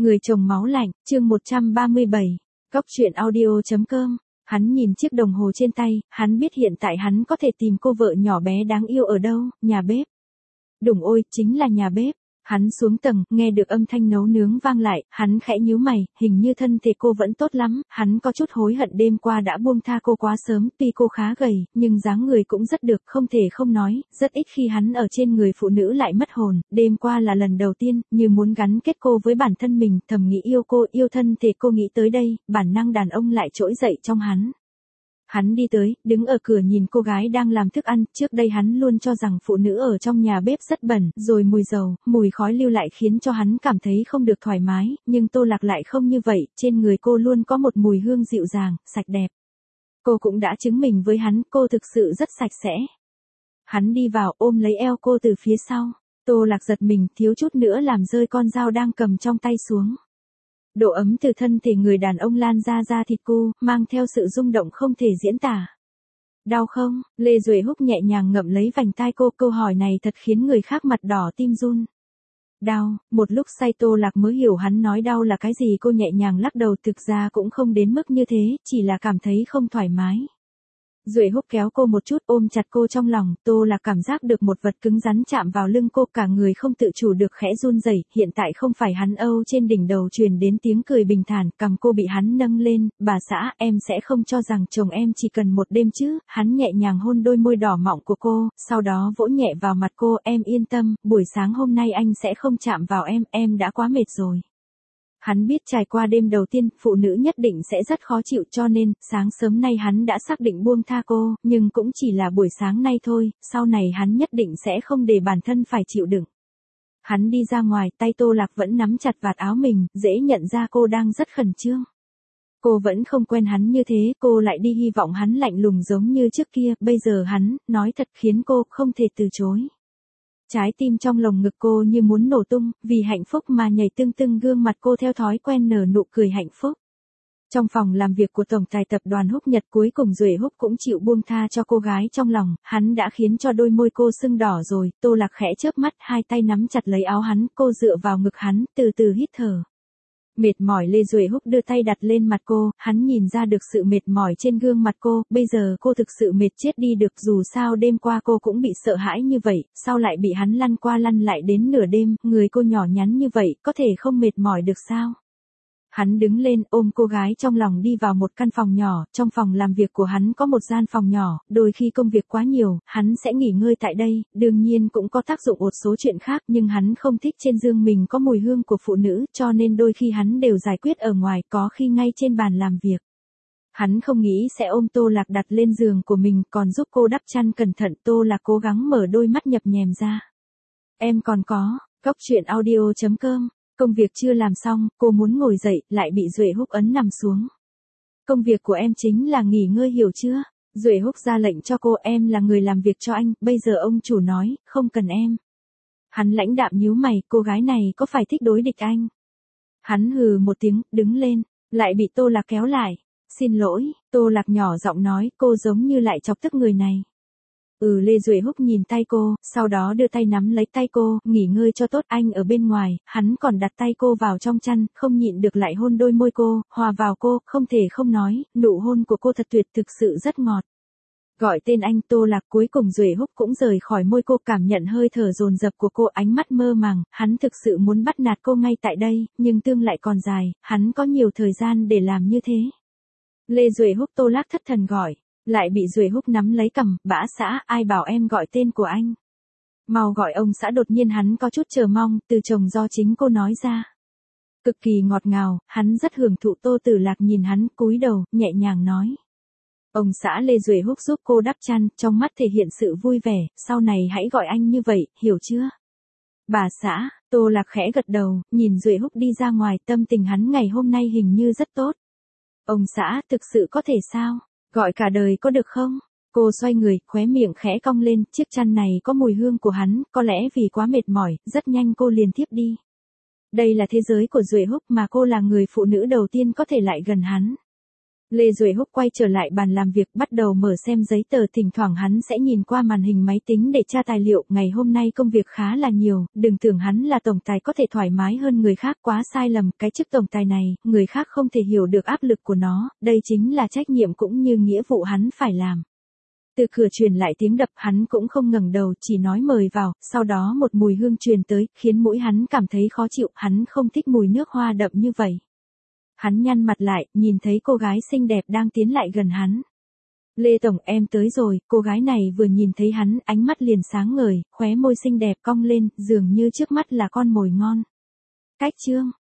Người chồng máu lạnh, chương 137, Cóc truyện audio.com. Hắn nhìn chiếc đồng hồ trên tay, hắn biết hiện tại hắn có thể tìm cô vợ nhỏ bé đáng yêu ở đâu, nhà bếp. Đùng ôi, chính là nhà bếp. Hắn xuống tầng, nghe được âm thanh nấu nướng vang lại, hắn khẽ nhíu mày, hình như thân thể cô vẫn tốt lắm, hắn có chút hối hận đêm qua đã buông tha cô quá sớm, tuy cô khá gầy, nhưng dáng người cũng rất được, không thể không nói, rất ít khi hắn ở trên người phụ nữ lại mất hồn, đêm qua là lần đầu tiên, như muốn gắn kết cô với bản thân mình, thầm nghĩ yêu cô, yêu thân thể cô nghĩ tới đây, bản năng đàn ông lại trỗi dậy trong hắn. Hắn đi tới, đứng ở cửa nhìn cô gái đang làm thức ăn, trước đây hắn luôn cho rằng phụ nữ ở trong nhà bếp rất bẩn, rồi mùi dầu, mùi khói lưu lại khiến cho hắn cảm thấy không được thoải mái, nhưng Tô Lạc lại không như vậy, trên người cô luôn có một mùi hương dịu dàng, sạch đẹp. Cô cũng đã chứng minh với hắn, cô thực sự rất sạch sẽ. Hắn đi vào, ôm lấy eo cô từ phía sau, Tô Lạc giật mình, thiếu chút nữa làm rơi con dao đang cầm trong tay xuống. Độ ấm từ thân thể người đàn ông lan ra thịt cô, mang theo sự rung động không thể diễn tả. Đau không? Lê Duệ Húc nhẹ nhàng ngậm lấy vành tai cô, câu hỏi này thật khiến người khác mặt đỏ tim run. Đau, một lúc say Tô Lạc mới hiểu hắn nói đau là cái gì, cô nhẹ nhàng lắc đầu, thực ra cũng không đến mức như thế, chỉ là cảm thấy không thoải mái. Duệ Húc kéo cô một chút, ôm chặt cô trong lòng, Tô Lạc cảm giác được một vật cứng rắn chạm vào lưng cô, cả người không tự chủ được khẽ run rẩy. Hiện tại không phải hắn âu, trên đỉnh đầu truyền đến tiếng cười bình thản, cằm cô bị hắn nâng lên, bà xã, em sẽ không cho rằng chồng em chỉ cần một đêm chứ, hắn nhẹ nhàng hôn đôi môi đỏ mọng của cô, sau đó vỗ nhẹ vào mặt cô, em yên tâm, buổi sáng hôm nay anh sẽ không chạm vào em đã quá mệt rồi. Hắn biết trải qua đêm đầu tiên, phụ nữ nhất định sẽ rất khó chịu cho nên, sáng sớm nay hắn đã xác định buông tha cô, nhưng cũng chỉ là buổi sáng nay thôi, sau này hắn nhất định sẽ không để bản thân phải chịu đựng. Hắn đi ra ngoài, tay Tô Lạc vẫn nắm chặt vạt áo mình, dễ nhận ra cô đang rất khẩn trương. Cô vẫn không quen hắn như thế, cô lại đi hy vọng hắn lạnh lùng giống như trước kia, bây giờ hắn, nói thật khiến cô không thể từ chối. Trái tim trong lồng ngực cô như muốn nổ tung, vì hạnh phúc mà nhảy tưng tưng, gương mặt cô theo thói quen nở nụ cười hạnh phúc. Trong phòng làm việc của tổng tài tập đoàn Húc Nhật, cuối cùng Duệ Húc cũng chịu buông tha cho cô gái trong lòng, hắn đã khiến cho đôi môi cô sưng đỏ rồi, Tô Lạc khẽ chớp mắt, hai tay nắm chặt lấy áo hắn, cô dựa vào ngực hắn, từ từ hít thở. Mệt mỏi, Lê Duệ Húc đưa tay đặt lên mặt cô, hắn nhìn ra được sự mệt mỏi trên gương mặt cô, bây giờ cô thực sự mệt chết đi được, dù sao đêm qua cô cũng bị sợ hãi như vậy, sau lại bị hắn lăn qua lăn lại đến nửa đêm, người cô nhỏ nhắn như vậy, có thể không mệt mỏi được sao? Hắn đứng lên, ôm cô gái trong lòng đi vào một căn phòng nhỏ, trong phòng làm việc của hắn có một gian phòng nhỏ, đôi khi công việc quá nhiều, hắn sẽ nghỉ ngơi tại đây, đương nhiên cũng có tác dụng một số chuyện khác, nhưng hắn không thích trên giường mình có mùi hương của phụ nữ, cho nên đôi khi hắn đều giải quyết ở ngoài, có khi ngay trên bàn làm việc. Hắn không nghĩ sẽ ôm Tô Lạc đặt lên giường của mình, còn giúp cô đắp chăn cẩn thận. Tô Lạc cố gắng mở đôi mắt nhập nhèm ra. Em còn có, Cóc truyện audio.com. Công việc chưa làm xong, cô muốn ngồi dậy, lại bị Duệ Húc ấn nằm xuống. Công việc của em chính là nghỉ ngơi, hiểu chưa? Duệ Húc ra lệnh cho cô, em là người làm việc cho anh, bây giờ ông chủ nói, không cần em. Hắn lãnh đạm nhíu mày, cô gái này có phải thích đối địch anh? Hắn hừ một tiếng, đứng lên, lại bị Tô Lạc kéo lại. Xin lỗi, Tô Lạc nhỏ giọng nói, cô giống như lại chọc tức người này. Lê Duệ Húc nhìn tay cô, sau đó đưa tay nắm lấy tay cô, nghỉ ngơi cho tốt, anh ở bên ngoài, hắn còn đặt tay cô vào trong chăn, không nhịn được lại hôn đôi môi cô, hòa vào cô, không thể không nói, nụ hôn của cô thật tuyệt, thực sự rất ngọt. Gọi tên anh, Tô Lạc, cuối cùng Duệ Húc cũng rời khỏi môi cô, cảm nhận hơi thở dồn dập của cô, ánh mắt mơ màng, hắn thực sự muốn bắt nạt cô ngay tại đây, nhưng tương lại còn dài, hắn có nhiều thời gian để làm như thế. Lê Duệ Húc, Tô Lạc thất thần gọi. Lại bị Duệ Húc nắm lấy cằm, bã xã, ai bảo em gọi tên của anh. Mau gọi ông xã, đột nhiên hắn có chút chờ mong, từ chồng do chính cô nói ra. Cực kỳ ngọt ngào, hắn rất hưởng thụ. Tô Tử Lạc nhìn hắn, cúi đầu, nhẹ nhàng nói. Ông xã. Lê Duệ Húc giúp cô đắp chăn, trong mắt thể hiện sự vui vẻ, sau này hãy gọi anh như vậy, hiểu chưa? Bà xã. Tô Lạc khẽ gật đầu, nhìn Duệ Húc đi ra ngoài, tâm tình hắn ngày hôm nay hình như rất tốt. Ông xã, thực sự có thể sao? Gọi cả đời có được không? Cô xoay người, khóe miệng khẽ cong lên, chiếc chăn này có mùi hương của hắn, có lẽ vì quá mệt mỏi, rất nhanh cô liền thiếp đi. Đây là thế giới của Duệ Húc mà cô là người phụ nữ đầu tiên có thể lại gần hắn. Lê Duệ Húc quay trở lại bàn làm việc bắt đầu mở xem giấy tờ, thỉnh thoảng hắn sẽ nhìn qua màn hình máy tính để tra tài liệu. Ngày hôm nay công việc khá là nhiều, đừng tưởng hắn là tổng tài có thể thoải mái hơn người khác, quá sai lầm. Cái chức tổng tài này, người khác không thể hiểu được áp lực của nó, đây chính là trách nhiệm cũng như nghĩa vụ hắn phải làm. Từ cửa truyền lại tiếng đập, hắn cũng không ngẩng đầu, chỉ nói mời vào, sau đó một mùi hương truyền tới, khiến mũi hắn cảm thấy khó chịu, hắn không thích mùi nước hoa đậm như vậy. Hắn nhăn mặt lại, nhìn thấy cô gái xinh đẹp đang tiến lại gần hắn. Lê Tổng, em tới rồi. Cô gái này vừa nhìn thấy hắn, ánh mắt liền sáng ngời, khóe môi xinh đẹp cong lên, dường như trước mắt là con mồi ngon. Cách chương